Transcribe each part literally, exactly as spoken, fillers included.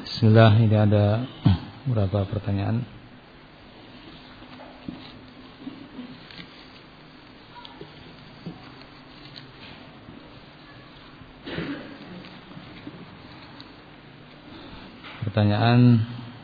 Bismillah, ini ada beberapa pertanyaan. Pertanyaan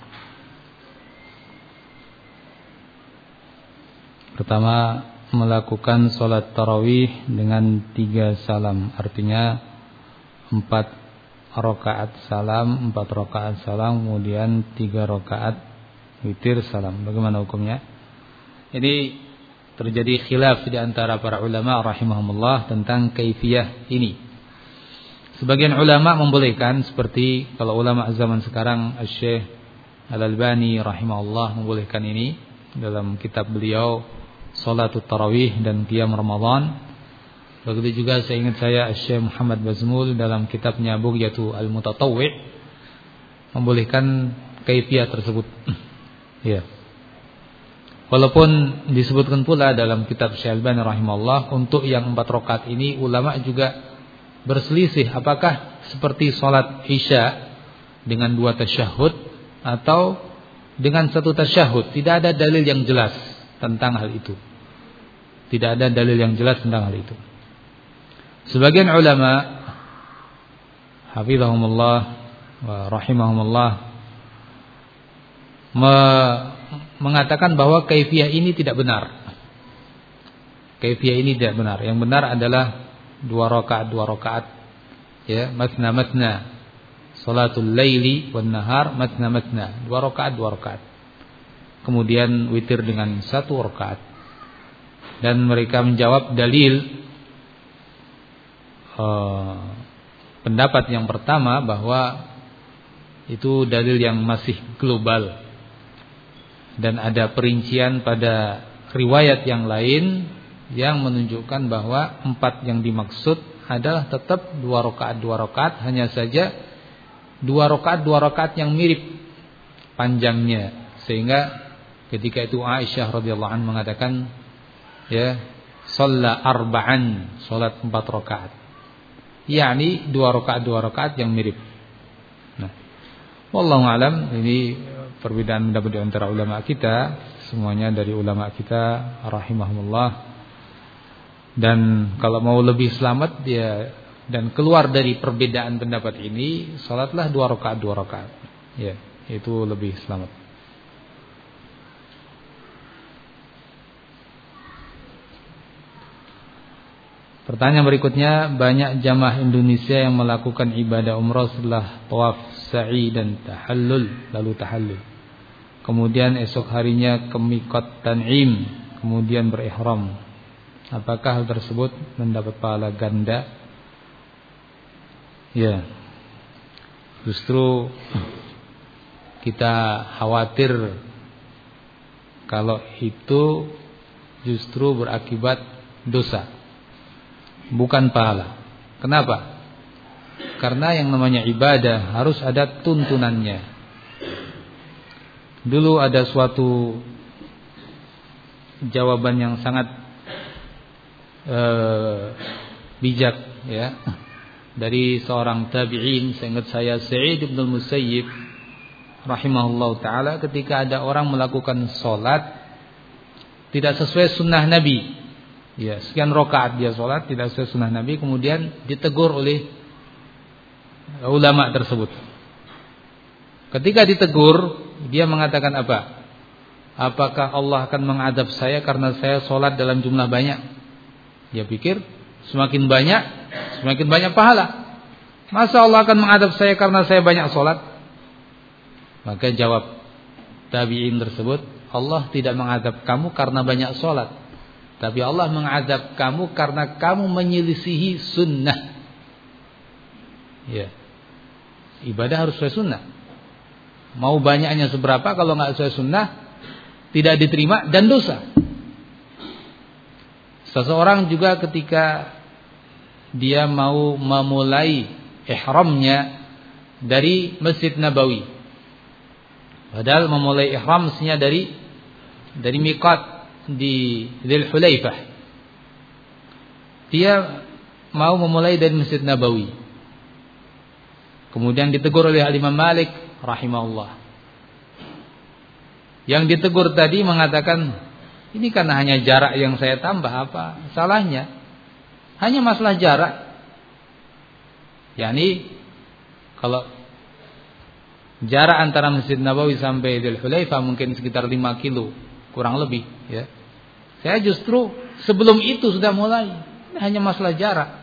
pertama, melakukan sholat tarawih dengan tiga salam, artinya empat rakaat salam, empat rakaat salam, kemudian tiga rakaat witir salam. Bagaimana hukumnya? Ini terjadi khilaf di antara para ulama rahimahumullah tentang kaifiyah ini. Sebagian ulama membolehkan, seperti kalau ulama zaman sekarang Asy-Syaikh Al-Albani rahimahullah membolehkan ini dalam kitab beliau Shalatut Tarawih dan Qiyam Ramadan. Begitu juga saya ingat saya Syekh Muhammad Bazmul dalam kitabnya Bughyatu Al-Mutatawwi' membolehkan kaifiyah tersebut. Ya. Walaupun disebutkan pula dalam kitab Syekh Al-Albani rahimahullah untuk yang empat rakaat ini ulama juga berselisih apakah seperti salat Isya dengan dua tasyahud atau dengan satu tasyahud. Tidak ada dalil yang jelas tentang hal itu. Tidak ada dalil yang jelas tentang hal itu. Sebagian ulama hafizahumullah wa rahimahumullah me mengatakan bahwa kaifiyah ini tidak benar. Kaifiyah ini tidak benar. Yang benar adalah dua rakaat dua rakaat, ya, matna matna. Salatul laili wan nahar matna matna. Dua rakaat dua rakaat. Kemudian witir dengan satu rakaat. Dan mereka menjawab dalil Uh, pendapat yang pertama bahwa itu dalil yang masih global dan ada perincian pada riwayat yang lain yang menunjukkan bahwa empat yang dimaksud adalah tetap dua rakaat dua rakaat, hanya saja dua rakaat dua rakaat yang mirip panjangnya, sehingga ketika itu Aisyah radhiyallahu anha mengatakan, ya, shalla arba'an, salat empat rakaat, yakni dua rakaat dua rakaat yang mirip. Nah, wallahu alam, ini perbedaan pendapat di antara ulama kita, semuanya dari ulama kita rahimahumullah. Dan kalau mau lebih selamat dia dan keluar dari perbedaan pendapat ini, salatlah dua rakaat dua rakaat. Ya, itu lebih selamat. Pertanyaan berikutnya, banyak jamaah Indonesia yang melakukan ibadah umrah setelah tawaf, sa'i dan tahallul, lalu tahallul. Kemudian esok harinya ke miqat Tan'im, kemudian berihram. Apakah hal tersebut mendapat pahala ganda? Ya. Justru kita khawatir kalau itu justru berakibat dosa, bukan pahala. Kenapa? Karena yang namanya ibadah harus ada tuntunannya. Dulu ada suatu jawaban yang sangat uh, bijak, ya, dari seorang tabi'in, seingat saya Sa'id bin Musayyib rahimahullah ta'ala, ketika ada orang melakukan sholat tidak sesuai sunnah Nabi, ya, sekian rakaat dia sholat tidak sesuai sunnah Nabi, kemudian ditegur oleh ulama tersebut. Ketika ditegur, dia mengatakan apa? Apakah Allah akan mengadab saya karena saya sholat dalam jumlah banyak? Dia pikir semakin banyak, semakin banyak pahala. Masa Allah akan mengadab saya karena saya banyak sholat? Maka jawab tabi'in tersebut, Allah tidak mengadab kamu karena banyak sholat, tapi Allah mengadab kamu karena kamu menyelisihi sunnah. Ya, ibadah harus sesuai sunnah. Mau banyaknya seberapa, kalau nggak sesuai sunnah tidak diterima dan dosa. Seseorang juga ketika dia mau memulai ihramnya dari Masjid Nabawi, padahal memulai ihram mestinya dari dari miqat di Dzul Hulaifah, dia mau memulai dari Masjid Nabawi. Kemudian ditegur oleh Imam Malik rahimahullah. Yang ditegur tadi mengatakan, ini karena hanya jarak yang saya tambah, apa salahnya? Hanya masalah jarak. Yani kalau jarak antara Masjid Nabawi sampai Dzul Hulaifah mungkin sekitar lima kilo kurang lebih, ya. Saya justru sebelum itu sudah mulai. Ini hanya masalah jarak.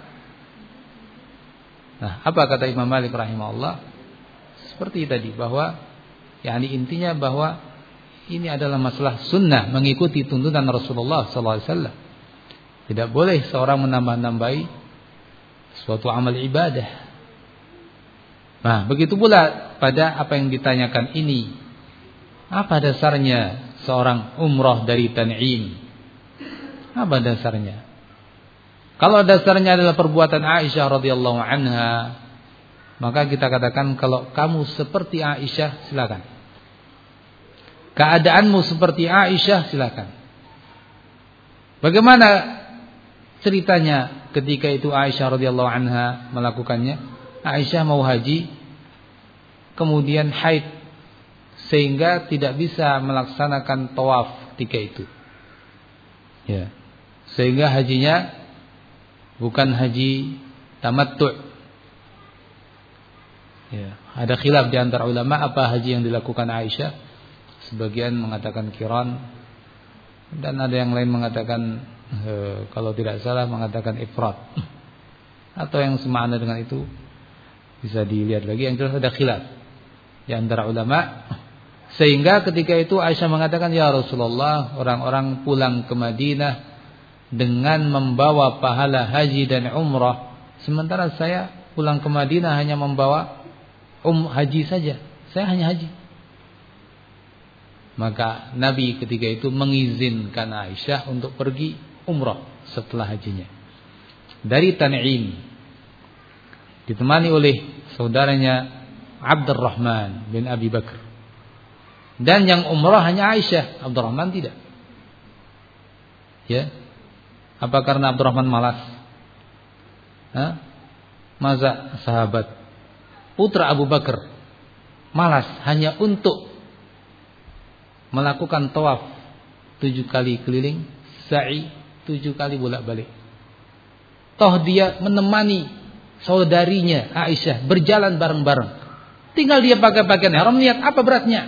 Nah, apa kata Imam Malik rahimahullah? Seperti tadi, bahwa yani intinya bahwa ini adalah masalah sunnah, mengikuti tuntunan Rasulullah sallallahu alaihi wasallam. Tidak boleh seorang menambah-nambahi suatu amal ibadah. Nah, begitu pula pada apa yang ditanyakan ini. Apa dasarnya seorang umrah dari Tan'im? Apa dasarnya? Kalau dasarnya adalah perbuatan Aisyah radhiyallahu anha, maka kita katakan kalau kamu seperti Aisyah, silakan. Keadaanmu seperti Aisyah, silakan. Bagaimana ceritanya ketika itu Aisyah radhiyallahu anha melakukannya? Aisyah mau haji, kemudian haid, sehingga tidak bisa melaksanakan tawaf ketika itu. Ya. Sehingga hajinya bukan haji tamattu'. Ya, ada khilaf di antara ulama apa haji yang dilakukan Aisyah. Sebagian mengatakan qiran, dan ada yang lain mengatakan e, kalau tidak salah mengatakan ifrad. Atau yang semakna dengan itu bisa dilihat lagi. Yang jelas ada khilaf di antara ulama. Sehingga ketika itu Aisyah mengatakan, ya Rasulullah, orang-orang pulang ke Madinah dengan membawa pahala haji dan umrah, sementara saya pulang ke Madinah hanya membawa um haji saja. Saya hanya haji. Maka Nabi ketika itu mengizinkan Aisyah untuk pergi umrah setelah hajinya dari Tan'im, ditemani oleh saudaranya Abdurrahman bin Abi Bakar. Dan yang umrah hanya Aisyah, Abdurrahman tidak. Ya. Apa karena Abdurrahman malas? Hah? Masa sahabat putra Abu Bakar malas hanya untuk melakukan tawaf tujuh kali keliling, sa'i tujuh kali bolak-balik. Toh dia menemani saudarinya Aisyah berjalan bareng-bareng. Tinggal dia pakai pakaian ihram, niat apa beratnya?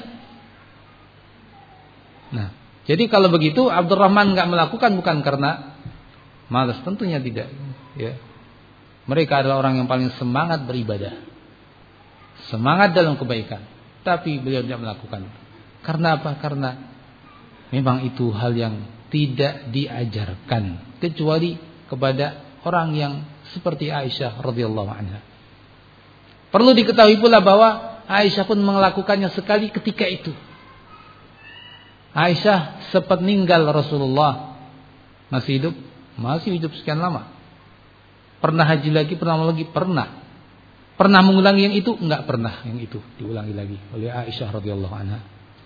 Nah, jadi kalau begitu Abdurrahman enggak melakukan bukan karena malas, tentunya tidak, ya. Mereka adalah orang yang paling semangat beribadah, semangat dalam kebaikan, tapi beliau tidak melakukan. Karena apa? Karena memang itu hal yang tidak diajarkan kecuali kepada orang yang seperti Aisyah radhiyallahu anha. Perlu diketahui pula bahwa Aisyah pun melakukannya sekali ketika itu. Aisyah sepeninggal Rasulullah masih hidup, masih hidup sekian lama. Pernah haji lagi, pernah lagi, pernah. Pernah mengulangi yang itu? Enggak pernah yang itu diulangi lagi oleh Aisyah radhiyallahu anha.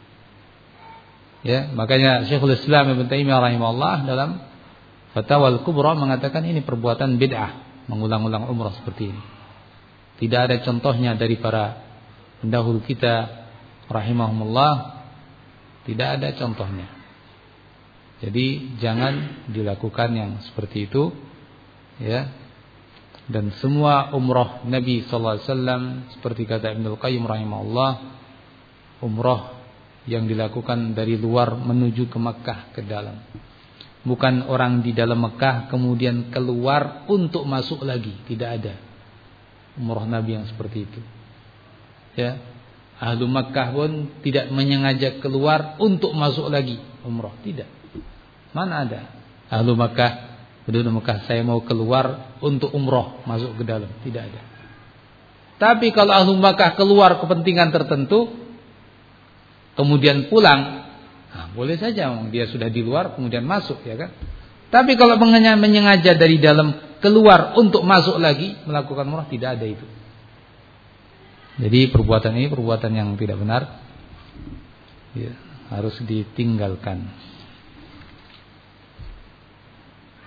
Ya, makanya Syekhul Islam Ibnu Taimiyah rahimahullah dalam Fatwa Al-Kubra mengatakan ini perbuatan bid'ah, mengulang-ulang umrah seperti ini. Tidak ada contohnya dari para pendahulu kita rahimahumullah, tidak ada contohnya. Jadi jangan dilakukan yang seperti itu, ya. Dan semua umrah Nabi sallallahu alaihi wasallam seperti kata Ibnu Qayyim rahimahullah, umrah yang dilakukan dari luar menuju ke Mekah ke dalam. Bukan orang di dalam Mekah kemudian keluar untuk masuk lagi, tidak ada umrah Nabi yang seperti itu. Ya, ahlu Mekah pun tidak menyengaja keluar untuk masuk lagi umrah, tidak. Mana ada ahlu Mekah, penduduk Mekah, saya mau keluar untuk umrah masuk ke dalam, tidak ada. Tapi kalau ahlu Mekah keluar kepentingan tertentu kemudian pulang, nah, boleh saja dia sudah di luar kemudian masuk, ya kan? Tapi kalau menyengaja dari dalam keluar untuk masuk lagi melakukan umrah, tidak ada itu. Jadi perbuatan ini perbuatan yang tidak benar, ya, harus ditinggalkan.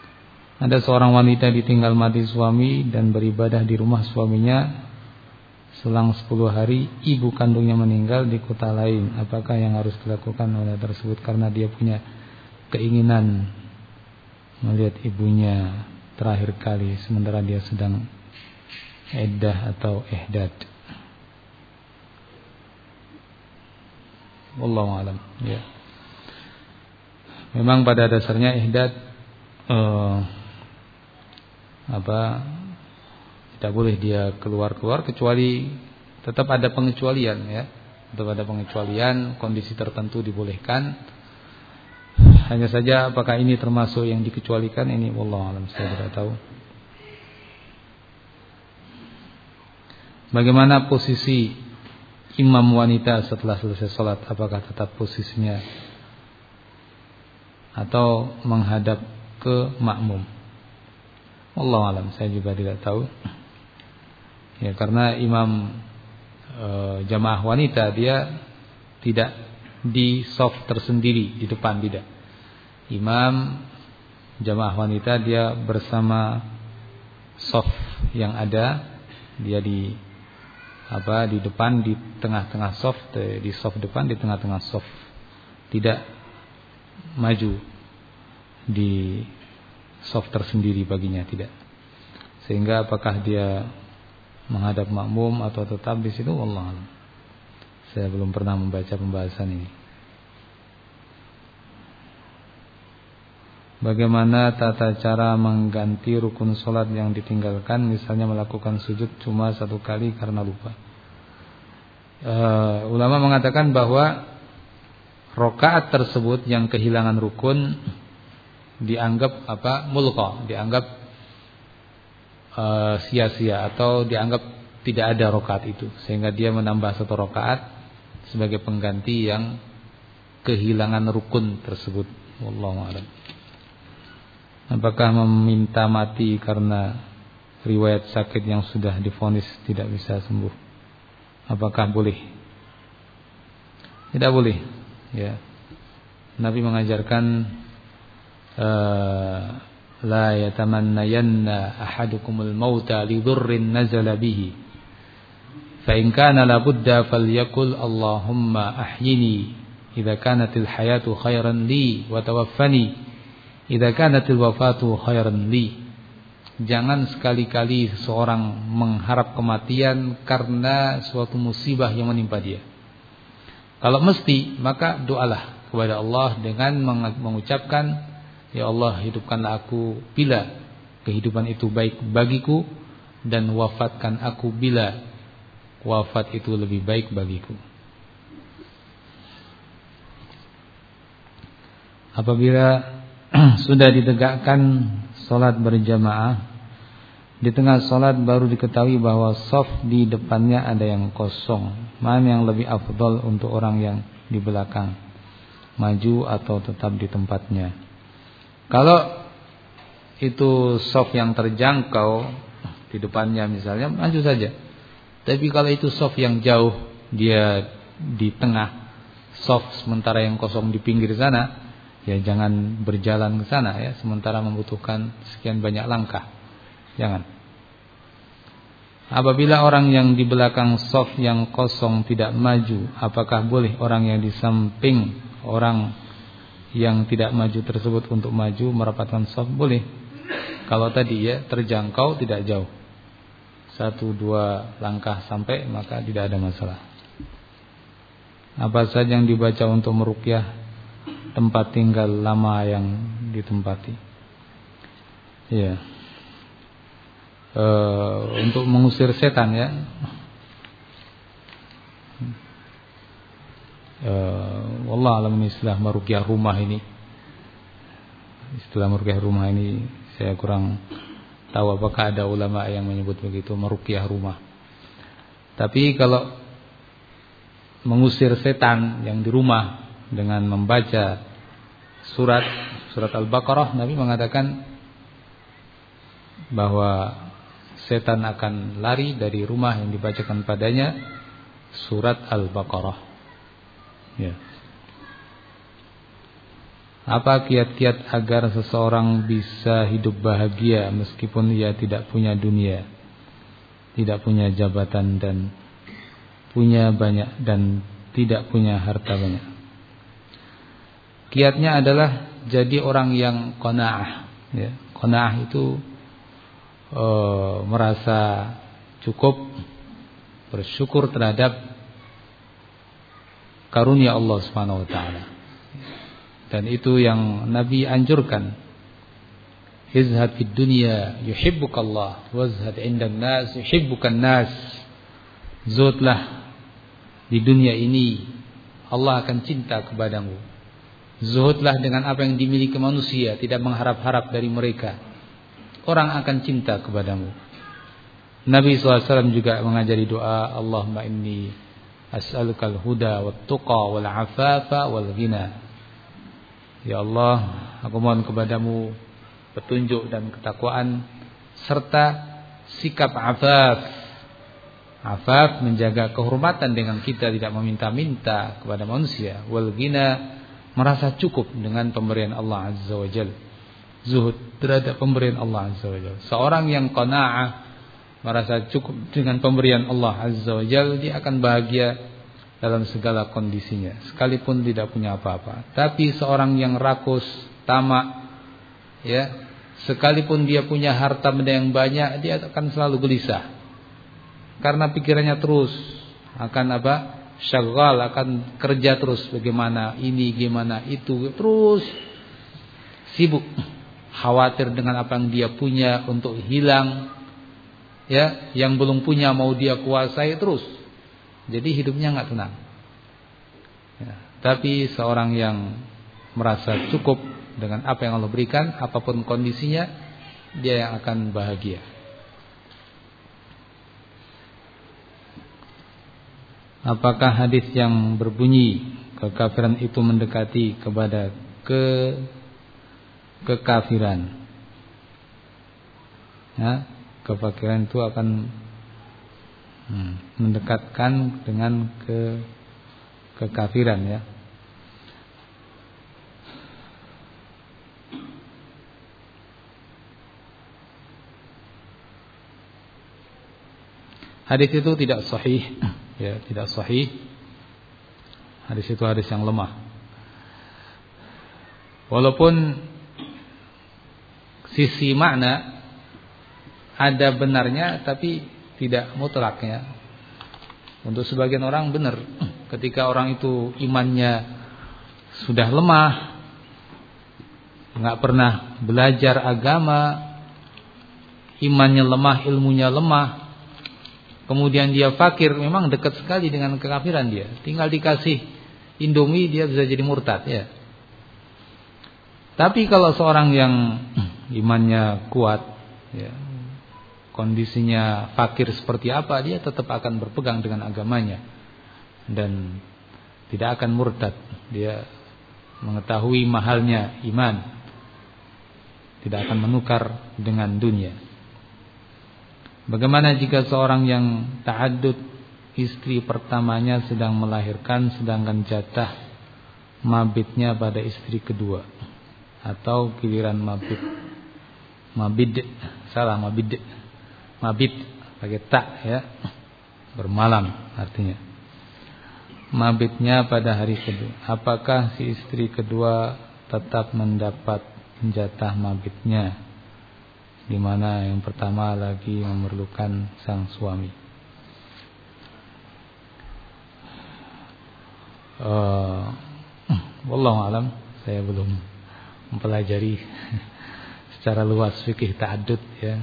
Ada seorang wanita ditinggal mati suami dan beribadah di rumah suaminya selang sepuluh hari ibu kandungnya meninggal di kota lain, apakah yang harus dilakukan oleh tersebut karena dia punya keinginan melihat ibunya terakhir kali sementara dia sedang iddah atau ihdad? Wallahu alam. Ya. Memang pada dasarnya ihdad eh, apa tidak boleh dia keluar-keluar kecuali tetap ada pengecualian ya. Tetap ada pengecualian, kondisi tertentu dibolehkan. Hanya saja apakah ini termasuk yang dikecualikan, ini wallahu alam, saya tidak tahu. Bagaimana posisi imam wanita setelah selesai sholat? Apakah tetap posisinya atau menghadap ke makmum? Wallahu alam, saya juga tidak tahu. Ya, karena imam e, jamaah wanita dia tidak di shaf tersendiri di depan, tidak. Imam jamaah wanita dia bersama shaf yang ada, dia di apa di depan, di tengah-tengah shaf, di shaf depan, di tengah-tengah shaf, tidak maju di shaf tersendiri baginya, tidak. Sehingga apakah dia menghadap makmum atau tetap di situ, wallahu a'lam. Saya belum pernah membaca pembahasan ini. Bagaimana tata cara mengganti rukun sholat yang ditinggalkan, misalnya melakukan sujud cuma satu kali karena lupa? Uh, ulama mengatakan bahwa rakaat tersebut yang kehilangan rukun dianggap apa mulqa, dianggap uh, sia-sia atau dianggap tidak ada rakaat itu, sehingga dia menambah satu rakaat sebagai pengganti yang kehilangan rukun tersebut. Wallahu a'lam. Apakah meminta mati karena riwayat sakit yang sudah divonis tidak bisa sembuh? Apakah boleh? Tidak boleh. Ya. Nabi mengajarkan uh, la yatamannayanna ahadukumul mauta li dhurrin nazala bihi. Fa in kana la budda falyakul Allahumma ahyini idza kanatil hayatu khairan li wa tawaffani idza kanatil wafatu khairan li. Jangan sekali-kali seseorang mengharap kematian karena suatu musibah yang menimpa dia. Kalau mesti, maka doalah kepada Allah dengan mengucapkan, ya Allah, hidupkanlah aku bila kehidupan itu baik bagiku, dan wafatkan aku bila wafat itu lebih baik bagiku. Apabila sudah ditegakkan sholat berjamaah, di tengah sholat baru diketahui bahwa shaf di depannya ada yang kosong, mana yang lebih afdal untuk orang yang di belakang, maju atau tetap di tempatnya? Kalau itu shaf yang terjangkau di depannya misalnya, maju saja. Tapi kalau itu shaf yang jauh, dia di tengah shaf sementara yang kosong di pinggir sana, ya jangan berjalan ke sana ya, sementara membutuhkan sekian banyak langkah. Jangan. Apabila orang yang di belakang shaf yang kosong tidak maju, apakah boleh orang yang di samping orang yang tidak maju tersebut untuk maju merapatkan shaf? Boleh. Kalau tadi ya terjangkau, tidak jauh, satu dua langkah sampai, maka tidak ada masalah. Apa saja yang dibaca untuk meruqyah tempat tinggal lama yang ditempati? Ya, e, untuk mengusir setan ya. E, wallah alam, ini istilah meruqyah rumah ini. Istilah meruqyah rumah ini saya kurang tahu apakah ada ulama yang menyebut begitu, meruqyah rumah. Tapi kalau mengusir setan yang di rumah dengan membaca surat surat Al-Baqarah, Nabi mengatakan bahwa setan akan lari dari rumah yang dibacakan padanya surat Al-Baqarah. Ya. Apa kiat-kiat agar seseorang bisa hidup bahagia meskipun ia tidak punya dunia? tidak punya jabatan dan punya banyak dan tidak punya harta banyak. Kiatnya adalah jadi orang yang qanaah, ya. Qanaah itu e, merasa cukup, bersyukur terhadap karunia Allah Subhanahu wa taala. Dan itu yang Nabi anjurkan. Izhad fid dunya yuhibbukallah wazhad 'indan nas yuhibbukan nas. Zuhudlah di dunia ini, Allah akan cinta kepadamu. Zuhudlah dengan apa yang dimiliki manusia, tidak mengharap-harap dari mereka. Orang akan cinta kepadamu. Nabi shallallahu alaihi wasallam juga mengajari doa, Allahumma inni as'alukal huda wat tuqa wal afafa wal ghina. Ya Allah, aku mohon kepadamu petunjuk dan ketakwaan serta sikap afaf. Afaf menjaga kehormatan dengan kita tidak meminta-minta kepada manusia. Wal ghina, merasa cukup dengan pemberian Allah Azza wa Jalla. Zuhud terhadap pemberian Allah Azza wa Jalla. Seorang yang qanaah, merasa cukup dengan pemberian Allah Azza wa Jalla, dia akan bahagia dalam segala kondisinya, sekalipun tidak punya apa-apa. Tapi seorang yang rakus, tamak, ya, sekalipun dia punya harta benda yang banyak, dia akan selalu gelisah. Karena pikirannya terus akan apa? Syaghal, akan kerja terus, bagaimana ini, gimana itu, terus sibuk, khawatir dengan apa yang dia punya untuk hilang, ya, yang belum punya mau dia kuasai terus. Jadi hidupnya nggak tenang. Ya, tapi seorang yang merasa cukup dengan apa yang Allah berikan, apapun kondisinya, dia yang akan bahagia. Apakah hadis yang berbunyi kekafiran itu mendekati kepada ke kekafiran? Ya, kekafiran itu akan hmm, mendekatkan dengan ke kekafiran, ya. Hadis itu tidak sahih, ya, tidak sahih. Hadis itu hadis yang lemah. Walaupun sisi makna ada benarnya, tapi tidak mutlak, ya. Untuk sebagian orang benar, ketika orang itu imannya sudah lemah, nggak pernah belajar agama, imannya lemah, ilmunya lemah, kemudian dia fakir, memang dekat sekali dengan kekafiran dia. Tinggal dikasih Indomie dia bisa jadi murtad, ya. Tapi kalau seorang yang imannya kuat, ya, kondisinya fakir seperti apa, dia tetap akan berpegang dengan agamanya dan tidak akan murtad. Dia mengetahui mahalnya iman, tidak akan menukar dengan dunia. Bagaimana jika seorang yang ta'addud, istri pertamanya sedang melahirkan, sedangkan jatah mabitnya pada istri kedua, atau giliran mabit, mabid, salah mabid, mabit pakai tak, ya, bermalam artinya. Mabitnya pada hari kedua, apakah si istri kedua tetap mendapat jatah mabitnya, di mana yang pertama lagi memerlukan sang suami? Uh, wallahu alam, saya belum mempelajari secara luas fikih ta'addud, ya.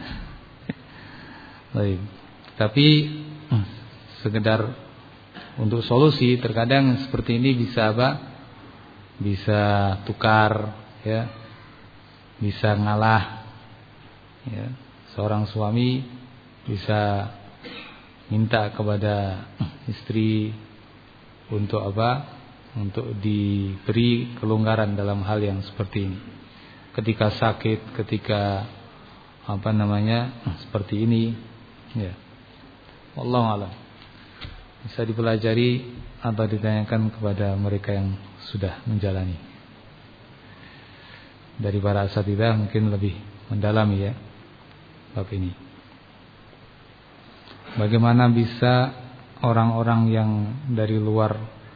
Baik. Tapi sekedar untuk solusi, terkadang seperti ini bisa apa? Bisa tukar, ya. Bisa ngalah. Ya, seorang suami bisa minta kepada istri untuk apa? Untuk diberi kelonggaran dalam hal yang seperti ini. Ketika sakit, ketika apa namanya? Seperti ini, ya. Wallahu a'lam. Bisa dipelajari atau ditanyakan kepada mereka yang sudah menjalani. Dari para asatidzah mungkin lebih mendalami, ya, bab ini. bagaimana bisa orang-orang yang dari luar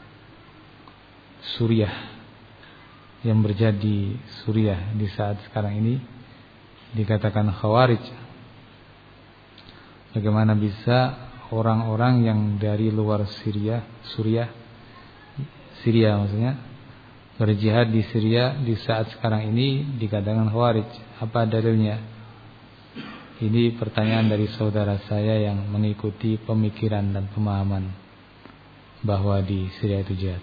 Suriah, yang berjadi Suriah di saat sekarang ini dikatakan Khawarij? Bagaimana bisa orang-orang yang dari luar Syria, Suriah, Syria maksudnya, berjihad di Syria di saat sekarang ini dikatakan Khawarij? Apa dalilnya? Ini pertanyaan dari saudara saya yang mengikuti pemikiran dan pemahaman bahwa di Syria itu jihad.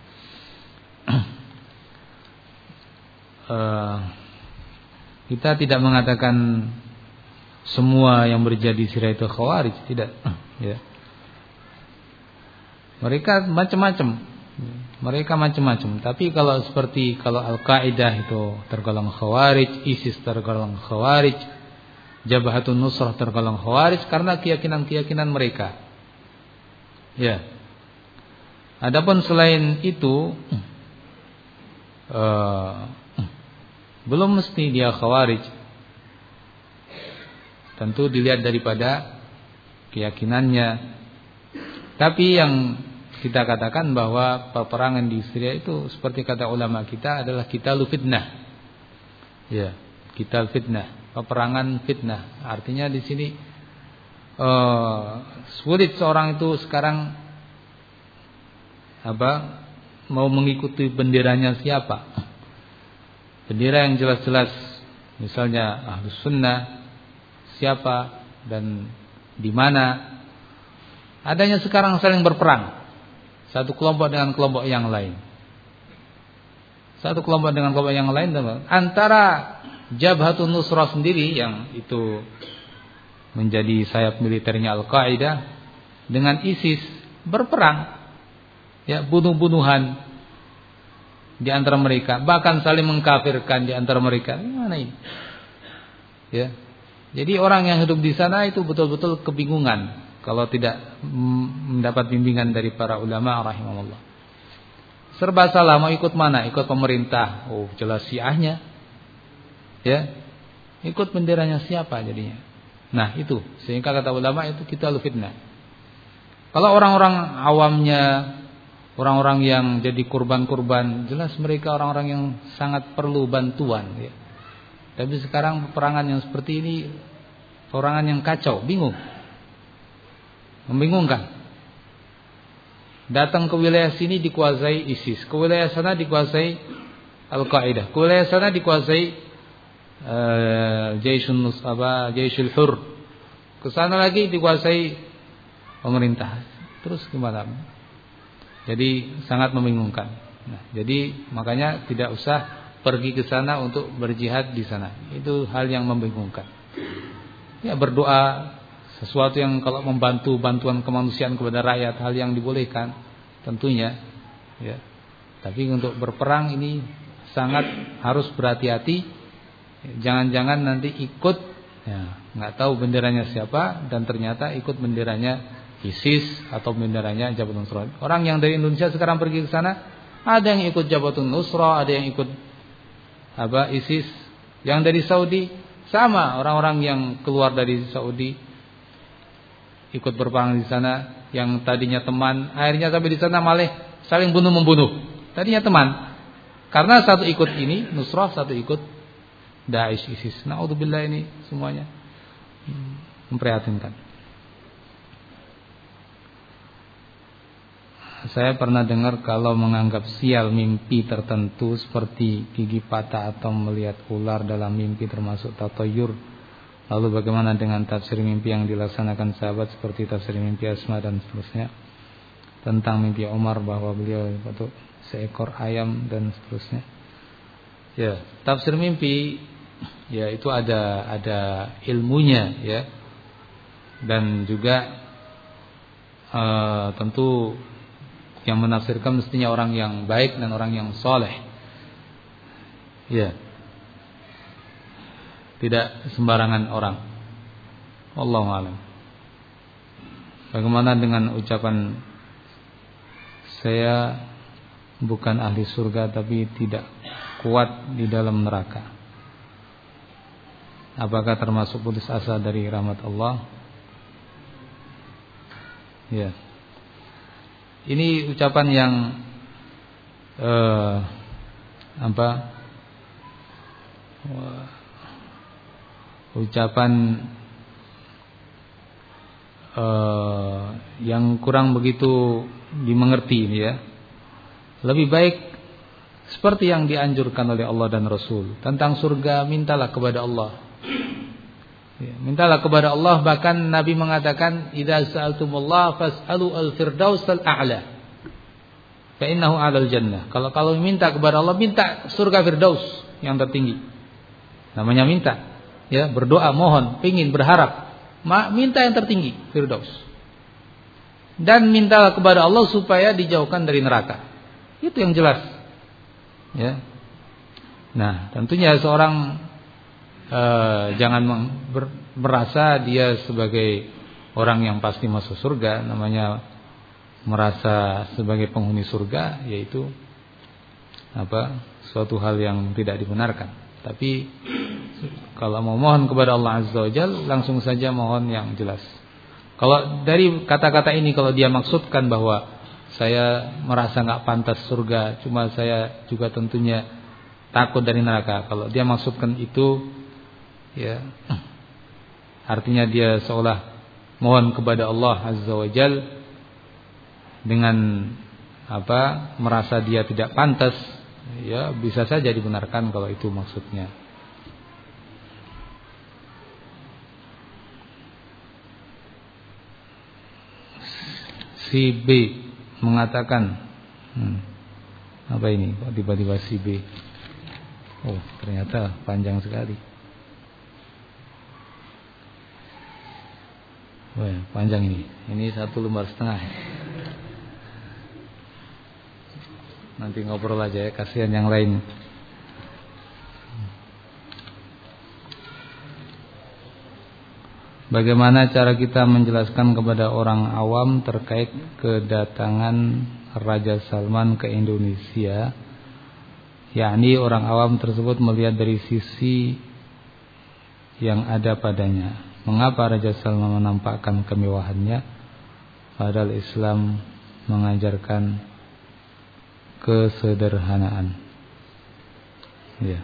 uh, kita tidak mengatakan semua yang berjadi di Syria itu Khawarij, tidak. Ya. Mereka macam-macam, mereka macam-macam. Tapi kalau seperti kalau Al-Qaeda itu tergolong Khawarij, ISIS tergolong Khawarij, Jabhatun Nusrah tergolong Khawarij karena keyakinan-keyakinan mereka. Ya. Adapun selain itu, uh, belum mesti dia Khawarij. Tentu dilihat daripada keyakinannya. Tapi yang kita katakan bahwa peperangan di Syria itu seperti kata ulama kita adalah qitalu fitnah. Ya, qital fitnah, peperangan fitnah. Artinya di sini uh, sulit seorang itu sekarang apa mau mengikuti benderanya siapa. Bendera yang jelas-jelas misalnya Ahlus Sunnah siapa dan di mana. Adanya sekarang saling berperang, satu kelompok dengan kelompok yang lain, satu kelompok dengan kelompok yang lain, antara Jabhatun Nusrah sendiri yang itu menjadi sayap militernya Al-Qaeda dengan ISIS berperang, ya, bunuh-bunuhan di antara mereka, bahkan saling mengkafirkan di antara mereka. Gimana ini? Ya. Jadi orang yang hidup di sana itu betul-betul kebingungan kalau tidak mendapat bimbingan dari para ulama rahimahullah. Serba salah, mau ikut mana? Ikut pemerintah. Oh, jelas Syiahnya. Ya. Ikut benderanya siapa jadinya? Nah, itu. Sehingga kata ulama itu kita fitnah. Kalau orang-orang awamnya, orang-orang yang jadi kurban-kurban, jelas mereka orang-orang yang sangat perlu bantuan, ya. Tapi sekarang peperangan yang seperti ini, peperangan yang kacau, bingung. Membingungkan. Datang ke wilayah sini dikuasai ISIS, ke wilayah sana dikuasai Al-Qaeda, ke wilayah sana dikuasai uh, Jaishun Nus apa Jaishul Hur, ke sana lagi dikuasai pemerintah. Terus gimana? Jadi sangat membingungkan. Nah, jadi makanya tidak usah pergi ke sana untuk berjihad di sana. Itu hal yang membingungkan. Ya, berdoa sesuatu yang kalau membantu bantuan kemanusiaan kepada rakyat, hal yang dibolehkan tentunya, ya. Tapi untuk berperang ini sangat harus berhati-hati. Jangan-jangan nanti ikut, ya, nggak tahu benderanya siapa dan ternyata ikut benderanya ISIS atau benderanya Jabhatun Nusrah. Orang yang dari Indonesia sekarang pergi ke sana, ada yang ikut Jabhatun Nusrah, ada yang ikut apa ISIS. Yang dari Saudi sama, orang-orang yang keluar dari Saudi ikut berperang di sana, yang tadinya teman, akhirnya sampai di sana malah saling bunuh membunuh. Tadinya teman, karena satu ikut ini Nusrah, satu ikut Daesh ISIS. Naudzubillah, ini semuanya memprihatinkan. Saya pernah dengar kalau menganggap sial mimpi tertentu seperti gigi patah atau melihat ular dalam mimpi termasuk tatayur. Lalu bagaimana dengan tafsir mimpi yang dilaksanakan sahabat seperti tafsir mimpi Asma dan seterusnya, tentang mimpi Umar bahwa beliau itu seekor ayam dan seterusnya. Ya, tafsir mimpi ya itu ada ada ilmunya, ya. Dan juga uh, tentu yang menafsirkan mestinya orang yang baik dan orang yang soleh. Ya. Tidak sembarangan orang. Wallahu a'lam. Bagaimana dengan ucapan saya bukan ahli surga tapi tidak kuat di dalam neraka? Apakah termasuk putus asa dari rahmat Allah? Ya. Ini ucapan yang eh, apa? Ucapan eh, yang kurang begitu dimengerti ini ya. Lebih baik seperti yang dianjurkan oleh Allah dan Rasul tentang surga, mintalah kepada Allah. Ya, mintalah kepada Allah, bahkan Nabi mengatakan idza sa'altumullah fas'alu al-firdaus al-a'la fa innahu 'alal jannah. Kalau kalau minta kepada Allah, minta surga Firdaus yang tertinggi. Namanya minta, ya, berdoa, mohon, pingin, berharap. Minta yang tertinggi, Firdaus. Dan mintalah kepada Allah supaya dijauhkan dari neraka. Itu yang jelas. Ya. Nah, tentunya seorang Uh, jangan ber, merasa dia sebagai orang yang pasti masuk surga, namanya merasa sebagai penghuni surga, yaitu apa? Suatu hal yang tidak dibenarkan. Tapi kalau mau mohon kepada Allah Azza wa Jalla, langsung saja mohon yang jelas. Kalau dari kata-kata ini, kalau dia maksudkan bahwa saya merasa nggak pantas surga, cuma saya juga tentunya takut dari neraka. Kalau dia maksudkan itu, ya, artinya dia seolah mohon kepada Allah Azza wa Jal dengan apa? Merasa dia tidak pantas, ya, bisa saja dibenarkan kalau itu maksudnya. Si B mengatakan, hmm, apa ini? Kok tiba-tiba si B? Oh, ternyata panjang sekali. Wah, panjang ini. Ini satu lembar setengah. Nanti ngobrol aja ya, kasihan yang lain. Bagaimana cara kita menjelaskan kepada orang awam terkait kedatangan Raja Salman ke Indonesia? Yakni orang awam tersebut melihat dari sisi yang ada padanya. Mengapa Raja Salman menampakkan kemewahannya, padahal Islam mengajarkan kesederhanaan? Ya,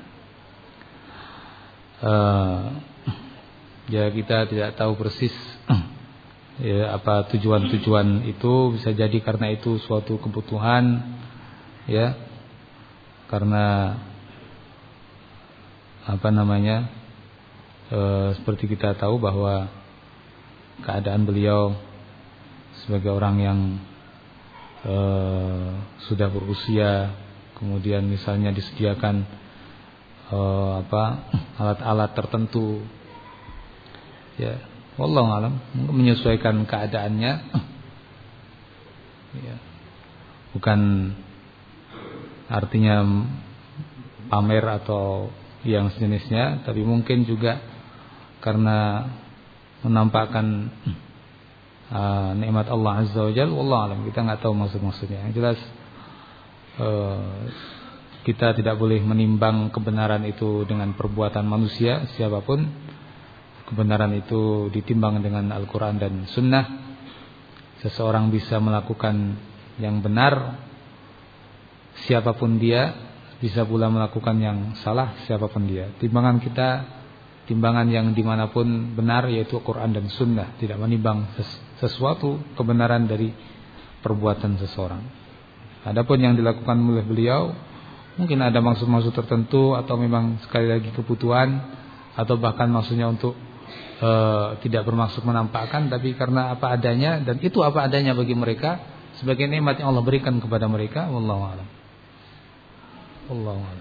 uh, ya kita tidak tahu persis ya, apa tujuan-tujuan itu. Bisa jadi karena itu suatu kebutuhan, ya, karena apa namanya? E, seperti kita tahu bahwa keadaan beliau sebagai orang yang e, sudah berusia, kemudian misalnya disediakan e, apa alat-alat tertentu, ya, wallahu alam, menyesuaikan keadaannya, ya, bukan artinya pamer atau yang sejenisnya, tapi mungkin juga karena menampakkan uh, nikmat Allah Azza wa Jalla. Wallahu alam, kita nggak tahu maksud-maksudnya. Yang jelas uh, kita tidak boleh menimbang kebenaran itu dengan perbuatan manusia siapapun. Kebenaran itu ditimbang dengan Al-Quran dan Sunnah. Seseorang bisa melakukan yang benar siapapun dia, bisa pula melakukan yang salah siapapun dia. Timbangan kita, timbangan yang dimanapun benar, yaitu Quran dan Sunnah. Tidak menimbang sesuatu kebenaran dari perbuatan seseorang. Adapun yang dilakukan oleh beliau, mungkin ada maksud-maksud tertentu, atau memang sekali lagi kebutuhan, atau bahkan maksudnya untuk e, tidak bermaksud menampakkan, tapi karena apa adanya, dan itu apa adanya bagi mereka sebagai nikmat yang Allah berikan kepada mereka. Wallahu a'lam. Wallahu a'lam.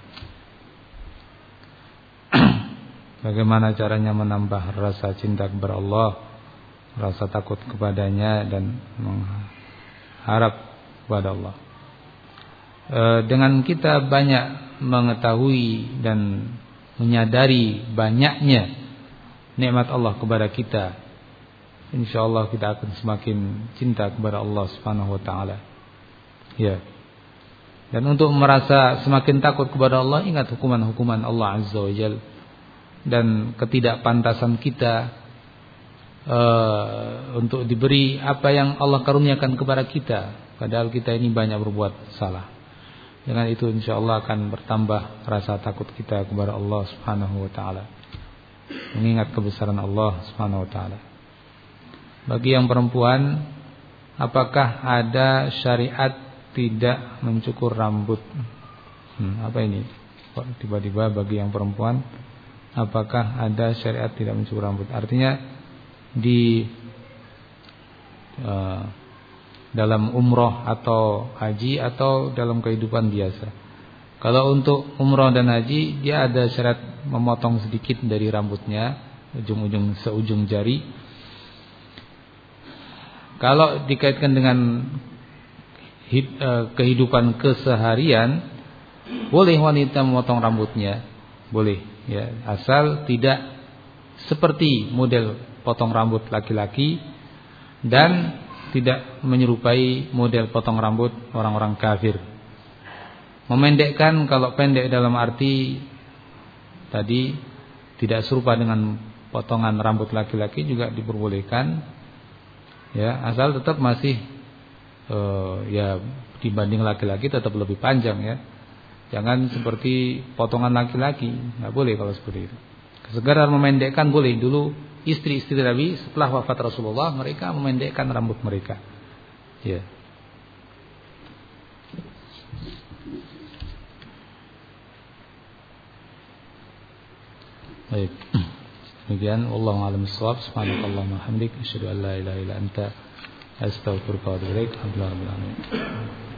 Bagaimana caranya menambah rasa cinta kepada Allah, rasa takut kepadanya, dan mengharap kepada Allah? E, dengan kita banyak mengetahui dan menyadari banyaknya nikmat Allah kepada kita, insyaallah kita akan semakin cinta kepada Allah Subhanahu wa taala. Ya. Dan untuk merasa semakin takut kepada Allah, ingat hukuman-hukuman Allah Azza wa Jalla dan ketidakpantasan kita uh, untuk diberi apa yang Allah karuniakan kepada kita, padahal kita ini banyak berbuat salah. Dengan itu insyaallah akan bertambah rasa takut kita kepada Allah Subhanahu wa taala, mengingat kebesaran Allah Subhanahu wa taala. Bagi yang perempuan, apakah ada syariat tidak mencukur rambut? Hmm, apa ini? Kok tiba-tiba bagi yang perempuan, apakah ada syariat tidak mencukur rambut? Artinya di uh, dalam umroh atau haji atau dalam kehidupan biasa. Kalau untuk umroh dan haji, dia ada syarat memotong sedikit dari rambutnya, ujung-ujung seujung jari. Kalau dikaitkan dengan hid, uh, kehidupan keseharian, boleh wanita memotong rambutnya, boleh ya, asal tidak seperti model potong rambut laki-laki dan tidak menyerupai model potong rambut orang-orang kafir. Memendekkan, kalau pendek dalam arti tadi tidak serupa dengan potongan rambut laki-laki juga diperbolehkan, ya, asal tetap masih uh, ya dibanding laki-laki tetap lebih panjang ya. Jangan seperti potongan laki-laki, nggak boleh kalau seperti itu. Sekedar memendekkan boleh. Dulu istri-istri Nabi setelah wafat Rasulullah, mereka memendekkan rambut mereka. Ya. Baik. Demikian, wallahu a'lam bishawab. Subhanakallahumma wa bihamdika, asyhadu an la ilaha illa anta, astaghfiruka wa atubu ilaik. Alhamdulillah rabbil alamin.